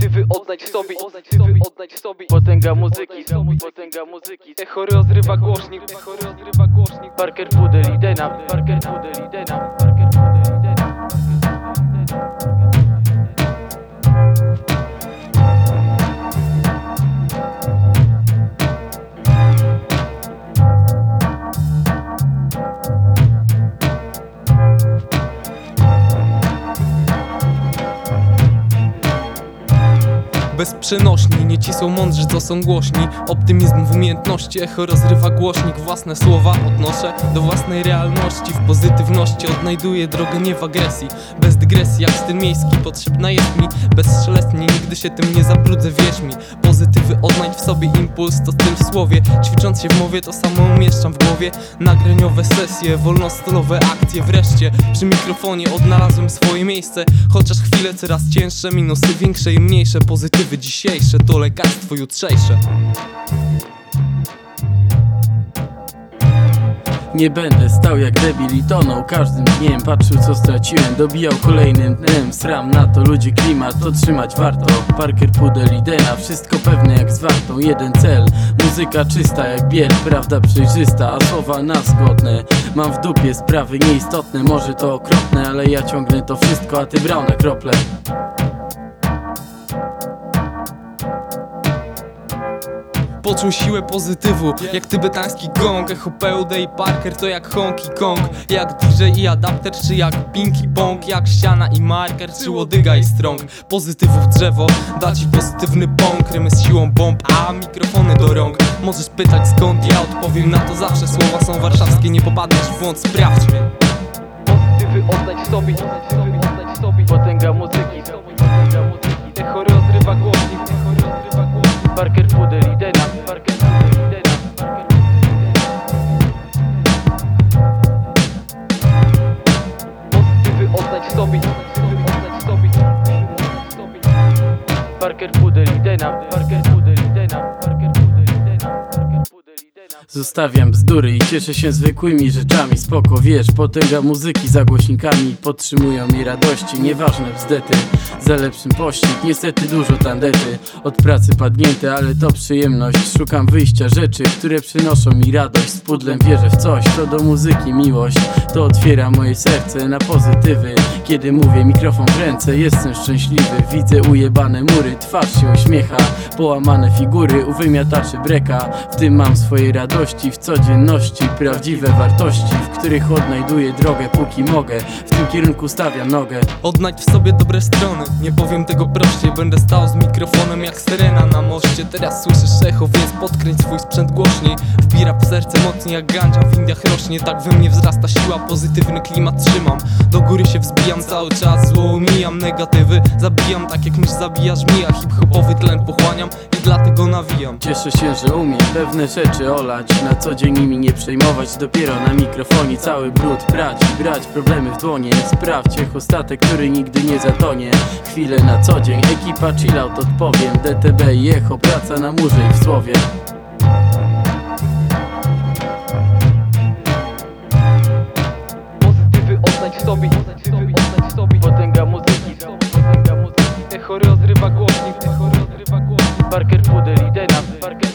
Pozytywy oddać sobie, oddać sobie. Potęga muzyki, potęga muzyki. Echo rozrywa głośnik, echo rozrywa głośnik. Parker Pudel i Dena, Parker Pudel i Dena, Parker Pudel i Dena. Bez przenośni, nie ci są mądrzy, co są głośni. Optymizm w umiejętności, echo rozrywa głośnik. Własne słowa odnoszę do własnej realności. W pozytywności odnajduję drogę nie w agresji. Bez dygresji, jak styl miejski, potrzebna jest mi. Bezszelestnie, nigdy się tym nie zabrudzę, wierz mi. Pozytywy odnajdź w sobie, impuls to styl w słowie. Ćwicząc się w mowie, to samo umieszczam w głowie. Nagraniowe sesje, wolnostylowe akcje. Wreszcie przy mikrofonie odnalazłem swoje miejsce. Chociaż chwile coraz cięższe, minusy większe i mniejsze. Pozytywy dzisiejsze to lekarstwo jutrzejsze. Nie będę stał jak debil i tonął każdym dniem. Patrzył co straciłem, dobijał kolejnym dnem. Sram na to, ludzie, klimat, to trzymać warto. Parker Pudel i Dena, wszystko pewne jak z wartą. Jeden cel, muzyka czysta jak biel, prawda przejrzysta, a słowa nas godne. Mam w dupie sprawy nieistotne, może to okropne, ale ja ciągnę to wszystko, a ty brał na krople. Poczuł siłę pozytywu, jak tybetański gong. Echo PUD i Parker to jak Honky Kong. Jak DJ i adapter, czy jak Pinky Pong. Jak ściana i marker, czy łodyga i strong. Pozytywów drzewo, da ci pozytywny bąk. Rymy z siłą bomb, a mikrofony do rąk. Możesz pytać skąd, ja odpowiem na to zawsze. Słowa są warszawskie, nie popadniesz w błąd, sprawdź mnie. Pozytywy oddać sobie, oddać sobie. Potęga muzyki, potęga muzyki. Echo rozrywa głośnik, echo rozrywa głośnik. Parker Pudel i Dena, Parker Pudel i Dena, Parker Pudel i Dena. Pozytywy oddać sobie, oddać sobie. Parker Pudel i Dena, Parker Pudel i Dena, Parker Pudel i Dena, Parker Pudel i Dena. Zostawiam bzdury i cieszę się zwykłymi rzeczami. Spoko, wiesz, potęga muzyki za głośnikami podtrzymują mi radości. Nieważne bzdety, za lepszym pościg. Niestety dużo tandety, od pracy padnięte, ale to przyjemność. Szukam wyjścia, rzeczy, które przynoszą mi radość. Z pudlem wierzę w coś, to do muzyki miłość. To otwiera moje serce na pozytywy. Kiedy mówię, mikrofon w ręce, jestem szczęśliwy. Widzę ujebane mury, twarz się uśmiecha. Połamane figury u wymiataczy breka. W tym mam swoje radości, w codzienności. Prawdziwe wartości, w których odnajduję drogę póki mogę. W tym kierunku stawiam nogę. Odnajdź w sobie dobre strony, nie powiem tego prościej. Będę stał z mikrofonem jak syrena na moście. Teraz słyszysz echo, więc podkręć swój sprzęt głośniej. Wbira w serce mocniej jak gandzia w Indiach rośnie. Tak we mnie wzrasta siła, pozytywny klimat trzymam. Do góry się wzbijam cały czas, zło omijam. Negatywy zabijam, tak jak mysz zabija żmija. Hip-hopowy tlen pochłaniam i dlatego nawijam. Cieszę się, że umiem pewne rzeczy olać, na co dzień nimi nie przejmować. Dopiero na mikrofonie cały brud prać i brać problemy w dłonie. Sprawdź echostatek, który nigdy nie zatonie. Chwilę na co dzień, ekipa chillout odpowiem. DTB i echo, praca na murze i w słowie. Pozytywy oddać sobie, oddać sobie. Potęga muzyki, potęga muzyki. Echo rozrywa głośnik, echo rozrywa głośnik. Parker Pudel i Dena, Parker